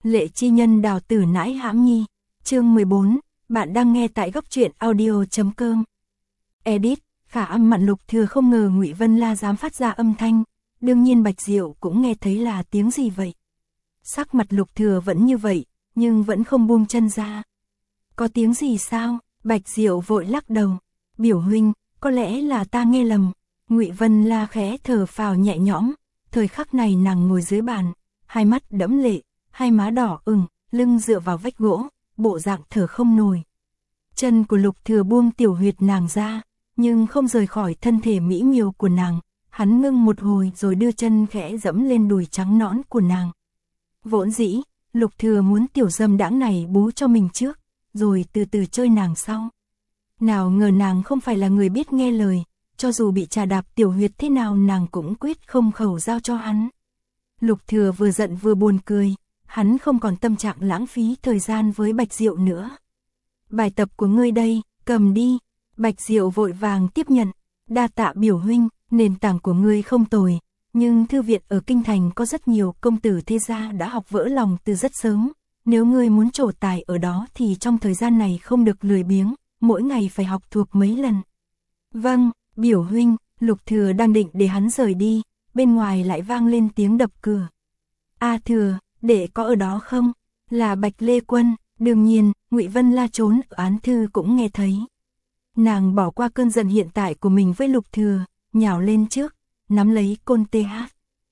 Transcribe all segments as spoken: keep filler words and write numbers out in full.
Lệ chi nhân đào tử nãi hãm nhi. Chương mười bốn, bạn đang nghe tại góc truyện audio chấm com. Edit, khả âm mặn Lục Thừa không ngờ Ngụy Vân La dám phát ra âm thanh, đương nhiên Bạch Diệu cũng nghe thấy là tiếng gì vậy. Sắc mặt Lục Thừa vẫn như vậy, nhưng vẫn không buông chân ra. Có tiếng gì sao? Bạch Diệu vội lắc đầu. Biểu huynh, có lẽ là ta nghe lầm. Ngụy Vân La khẽ thở phào nhẹ nhõm, thời khắc này nàng ngồi dưới bàn, hai mắt đẫm lệ, hai má đỏ ửng, lưng dựa vào vách gỗ, bộ dạng thở không nổi. Chân của Lục Thừa buông tiểu huyệt nàng ra, nhưng không rời khỏi thân thể mỹ miều của nàng, hắn ngưng một hồi rồi đưa chân khẽ dẫm lên đùi trắng nõn của nàng. Vốn dĩ, Lục Thừa muốn tiểu dâm đãng này bú cho mình trước, rồi từ từ chơi nàng sau. Nào ngờ nàng không phải là người biết nghe lời, cho dù bị trà đạp tiểu huyệt thế nào nàng cũng quyết không khẩu giao cho hắn. Lục Thừa vừa giận vừa buồn cười, hắn không còn tâm trạng lãng phí thời gian với Bạch Diệu nữa. Bài tập của ngươi đây, cầm đi. Bạch Diệu vội vàng tiếp nhận. Đa tạ biểu huynh, nền tảng của ngươi không tồi, nhưng thư viện ở Kinh Thành có rất nhiều công tử thế gia đã học vỡ lòng từ rất sớm. Nếu ngươi muốn trổ tài ở đó thì trong thời gian này không được lười biếng, mỗi ngày phải học thuộc mấy lần. Vâng, biểu huynh. Lục Thừa đang định để hắn rời đi, bên ngoài lại vang lên tiếng đập cửa. A Thừa, đệ có ở đó không? Là Bạch Lê Quân. Đương nhiên, Ngụy Vân La trốn ở án thư cũng nghe thấy. Nàng bỏ qua cơn giận hiện tại của mình với Lục Thừa, nhào lên trước, nắm lấy côn tê hát.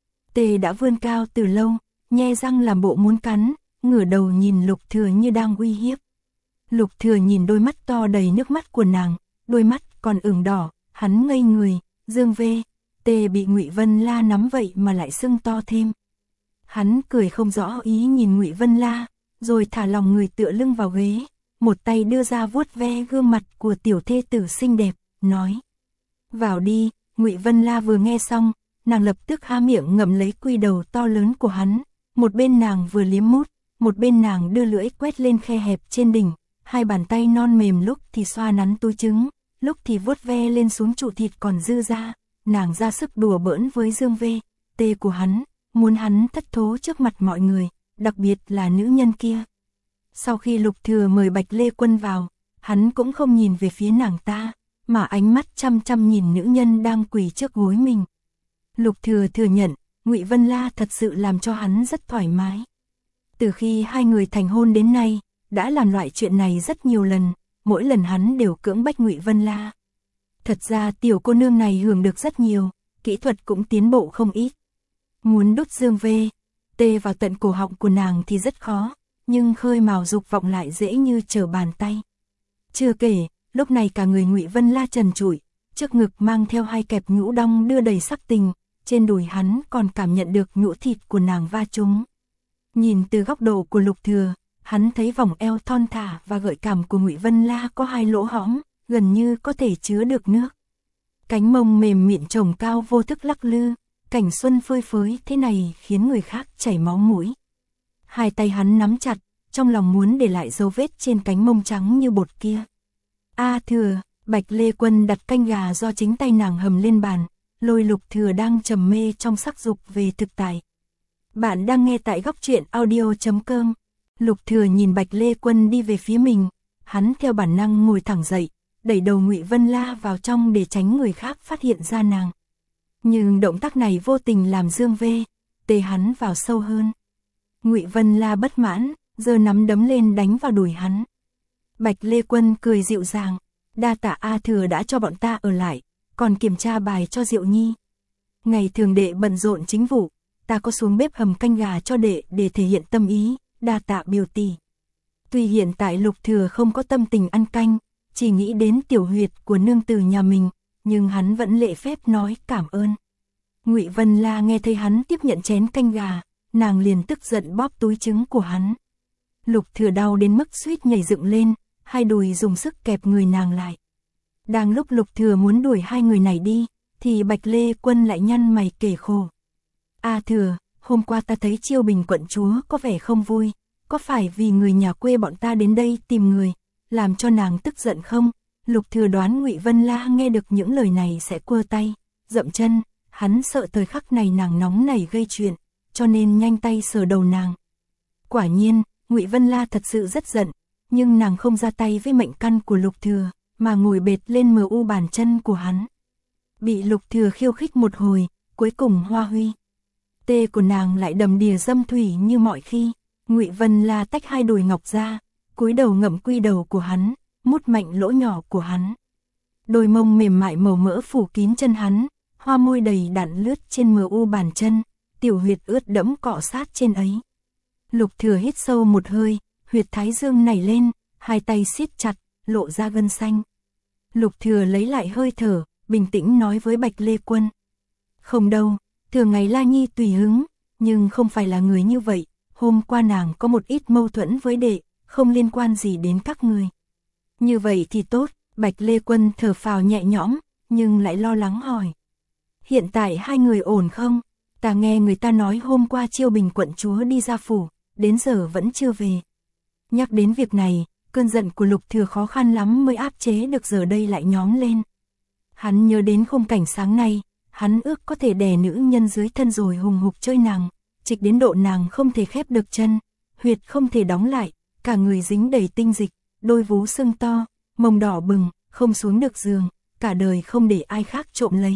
Tê đã vươn cao từ lâu, nhe răng làm bộ muốn cắn, ngửa đầu nhìn Lục Thừa như đang uy hiếp. Lục Thừa nhìn đôi mắt to đầy nước mắt của nàng, đôi mắt còn ửng đỏ, hắn ngây người, Dương Vê, Tê bị Ngụy Vân La nắm vậy mà lại sưng to thêm. Hắn cười không rõ ý nhìn Ngụy Vân La, rồi thả lòng người tựa lưng vào ghế, một tay đưa ra vuốt ve gương mặt của tiểu thê tử xinh đẹp, nói: "Vào đi." Ngụy Vân La vừa nghe xong, nàng lập tức há miệng ngậm lấy quy đầu to lớn của hắn, một bên nàng vừa liếm mút, một bên nàng đưa lưỡi quét lên khe hẹp trên đỉnh, hai bàn tay non mềm lúc thì xoa nắn túi trứng, lúc thì vuốt ve lên xuống trụ thịt còn dư ra, nàng ra sức đùa bỡn với Dương Vê, Tê của hắn, muốn hắn thất thố trước mặt mọi người, đặc biệt là nữ nhân kia. Sau khi Lục Thừa mời Bạch Lê Quân vào, hắn cũng không nhìn về phía nàng ta, mà ánh mắt chăm chăm nhìn nữ nhân đang quỳ trước gối mình. Lục Thừa thừa nhận, Ngụy Vân La thật sự làm cho hắn rất thoải mái. Từ khi hai người thành hôn đến nay, đã làm loại chuyện này rất nhiều lần, mỗi lần hắn đều cưỡng bách Ngụy Vân La. Thật ra tiểu cô nương này hưởng được rất nhiều, kỹ thuật cũng tiến bộ không ít. Muốn đút Dương Vê, Tê vào tận cổ họng của nàng thì rất khó, nhưng khơi mào dục vọng lại dễ như trở bàn tay. Chưa kể, lúc này cả người Ngụy Vân La trần trụi, trước ngực mang theo hai kẹp nhũ đong đưa đầy sắc tình, trên đùi hắn còn cảm nhận được nhũ thịt của nàng va trúng. Nhìn từ góc độ của Lục Thừa, hắn thấy vòng eo thon thả và gợi cảm của Ngụy Vân La có hai lỗ hõm, gần như có thể chứa được nước. Cánh mông mềm mịn chồng cao vô thức lắc lư, cảnh xuân phơi phới thế này khiến người khác chảy máu mũi. Hai tay hắn nắm chặt, trong lòng muốn để lại dấu vết trên cánh mông trắng như bột kia. A Thừa, Bạch Lê Quân đặt canh gà do chính tay nàng hầm lên bàn, lôi Lục Thừa đang trầm mê trong sắc dục về thực tại. Bạn đang nghe tại góc truyện audio chấm com. Lục Thừa nhìn Bạch Lê Quân đi về phía mình, hắn theo bản năng ngồi thẳng dậy, đẩy đầu Ngụy Vân La vào trong để tránh người khác phát hiện ra nàng. Nhưng động tác này vô tình làm Dương Vê, Tê hắn vào sâu hơn. Ngụy Vân La bất mãn, giơ nắm đấm lên đánh vào đùi hắn. Bạch Lê Quân cười dịu dàng, đa tạ A Thừa đã cho bọn ta ở lại, còn kiểm tra bài cho Diệu Nhi. Ngày thường đệ bận rộn chính vụ, ta có xuống bếp hầm canh gà cho đệ để thể hiện tâm ý, đa tạ biểu tỷ. Tuy hiện tại Lục Thừa không có tâm tình ăn canh, chỉ nghĩ đến tiểu huyệt của nương tử nhà mình, nhưng hắn vẫn lễ phép nói cảm ơn. Ngụy Vân La nghe thấy hắn tiếp nhận chén canh gà, nàng liền tức giận bóp túi trứng của hắn. Lục Thừa đau đến mức suýt nhảy dựng lên, hai đùi dùng sức kẹp người nàng lại. Đang lúc Lục Thừa muốn đuổi hai người này đi, thì Bạch Lê Quân lại nhăn mày kể khổ. A Thừa, hôm qua ta thấy Chiêu Bình quận chúa có vẻ không vui, có phải vì người nhà quê bọn ta đến đây tìm người, làm cho nàng tức giận không? Lục Thừa đoán Ngụy Vân La nghe được những lời này sẽ quơ tay, dậm chân, hắn sợ thời khắc này nàng nóng nảy gây chuyện, cho nên nhanh tay sờ đầu nàng. Quả nhiên, Ngụy Vân La thật sự rất giận, nhưng nàng không ra tay với mệnh căn của Lục Thừa, mà ngồi bệt lên mờ u bàn chân của hắn. Bị Lục Thừa khiêu khích một hồi, cuối cùng hoa huy. Tê của nàng lại đầm đìa dâm thủy như mọi khi. Ngụy Vân La tách hai đùi ngọc ra, cúi đầu ngậm quy đầu của hắn, mút mạnh lỗ nhỏ của hắn. Đôi mông mềm mại màu mỡ phủ kín chân hắn, hoa môi đầy đặn lướt trên mờ u bàn chân, tiểu huyệt ướt đẫm cọ sát trên ấy. Lục Thừa hít sâu một hơi, huyệt thái dương nảy lên, hai tay siết chặt, lộ ra gân xanh. Lục Thừa lấy lại hơi thở, bình tĩnh nói với Bạch Lê Quân. Không đâu, thường ngày La Nhi tùy hứng, nhưng không phải là người như vậy, hôm qua nàng có một ít mâu thuẫn với đệ, không liên quan gì đến các người. Như vậy thì tốt, Bạch Lê Quân thở phào nhẹ nhõm, nhưng lại lo lắng hỏi. Hiện tại hai người ổn không? Ta nghe người ta nói hôm qua Chiêu Bình quận chúa đi ra phủ, đến giờ vẫn chưa về. Nhắc đến việc này, cơn giận của Lục Thừa khó khăn lắm mới áp chế được, giờ đây lại nhóm lên. Hắn nhớ đến khung cảnh sáng nay, hắn ước có thể đè nữ nhân dưới thân rồi hùng hục chơi nàng, trịch đến độ nàng không thể khép được chân, huyệt không thể đóng lại, cả người dính đầy tinh dịch, đôi vú sưng to, mông đỏ bừng, không xuống được giường, cả đời không để ai khác trộm lấy.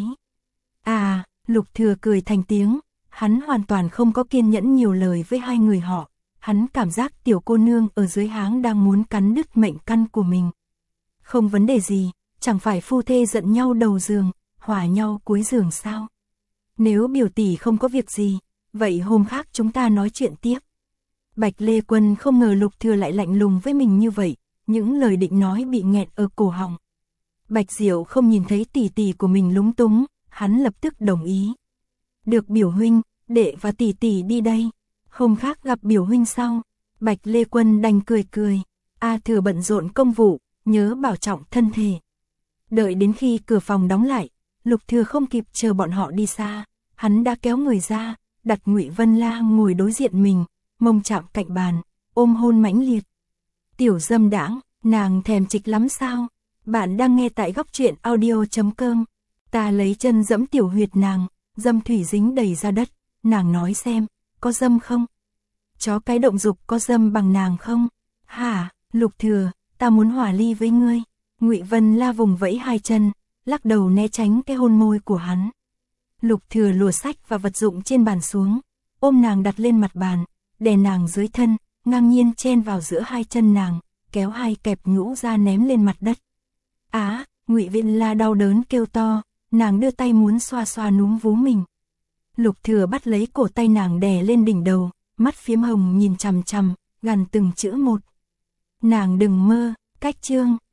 À, Lục Thừa cười thành tiếng, hắn hoàn toàn không có kiên nhẫn nhiều lời với hai người họ, hắn cảm giác tiểu cô nương ở dưới háng đang muốn cắn đứt mệnh căn của mình. Không vấn đề gì, chẳng phải phu thê giận nhau đầu giường, hòa nhau cuối giường sao? Nếu biểu tỷ không có việc gì, vậy hôm khác chúng ta nói chuyện tiếp. Bạch Lê Quân không ngờ Lục Thừa lại lạnh lùng với mình như vậy, những lời định nói bị nghẹt ở cổ họng. Bạch Diệu không nhìn thấy tỷ tỷ của mình lúng túng, hắn lập tức đồng ý. Được biểu huynh, đệ và tỷ tỷ đi đây. Hôm khác gặp biểu huynh sau. Bạch Lê Quân đành cười cười. A Thừa bận rộn công vụ, nhớ bảo trọng thân thể. Đợi đến khi cửa phòng đóng lại, Lục Thừa không kịp chờ bọn họ đi xa, hắn đã kéo người ra, đặt Ngụy Vân La ngồi đối diện mình, mông chạm cạnh bàn, ôm hôn mãnh liệt. Tiểu dâm đãng, nàng thèm trịch lắm sao? Bạn đang nghe tại góc truyện audio chấm com. Ta lấy chân dẫm tiểu huyệt nàng, dâm thủy dính đầy ra đất, nàng nói xem, có dâm không? Chó cái động dục có dâm bằng nàng không? Hả, Lục Thừa, ta muốn hòa ly với ngươi. Ngụy Vân La vùng vẫy hai chân, lắc đầu né tránh cái hôn môi của hắn. Lục Thừa lùa sách và vật dụng trên bàn xuống, ôm nàng đặt lên mặt bàn, đè nàng dưới thân, ngang nhiên chen vào giữa hai chân nàng, kéo hai kẹp nhũ ra ném lên mặt đất. Á, Ngụy Vân La đau đớn kêu to, nàng đưa tay muốn xoa xoa núm vú mình. Lục Thừa bắt lấy cổ tay nàng đè lên đỉnh đầu, mắt phiếm hồng nhìn chằm chằm, gằn từng chữ một. Nàng đừng mơ, cách chương.